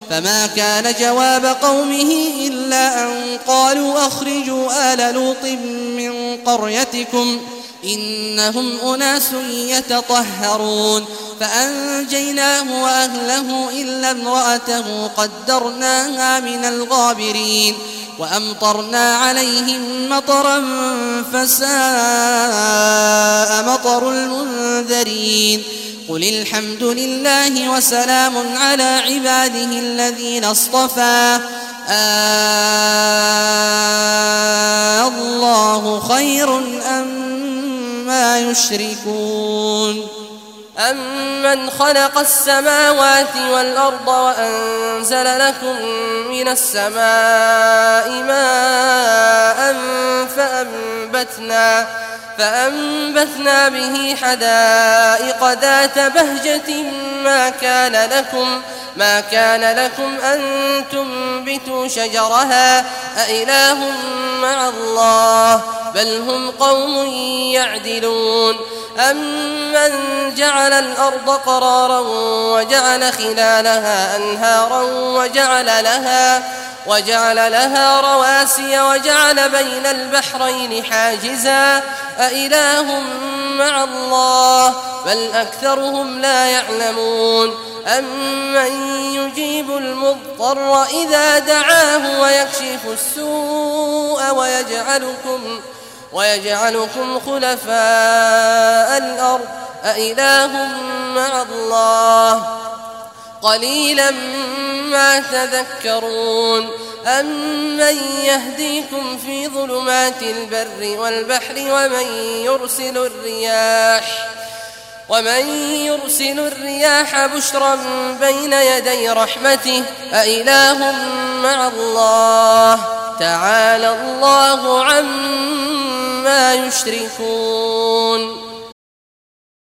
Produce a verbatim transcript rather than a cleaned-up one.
فما كان جواب قومه إلا أن قالوا أخرجوا آل لوط من قريتكم إنهم أناس يتطهرون فأنجيناه وأهله إلا امرأته قدرناها من الغابرين وأمطرنا عليهم مطرا فساء مطر المنذرين قل الحمد لله وسلام على عباده الذين اصطفى آه الله خير أما يشركون أمن خلق السماوات والأرض وأنزل لكم من السماء ماء فأنبتنا, فأنبتنا به حدائق ذات بهجة ما كان لكم ما كان لكم أن تنبتوا شجرها أإله مع الله بل هم قوم يعدلون أمن جعل الأرض قرارا وجعل خلالها أنهارا وجعل لها, وجعل لها رواسي وجعل بين البحرين حاجزا أإله مع الله بل أكثرهم لا يعلمون أمن يجيب المضطر إذا دعاه ويكشف السوء ويجعلكم ويجعلكم خلفاء الأرض أإله مع الله قليلا ما تذكرون أمن يهديكم في ظلمات البر والبحر ومن يرسل الرياح ومن يرسل الرياح بشرا بين يدي رحمته أإله مع الله تعالى الله عما يشركون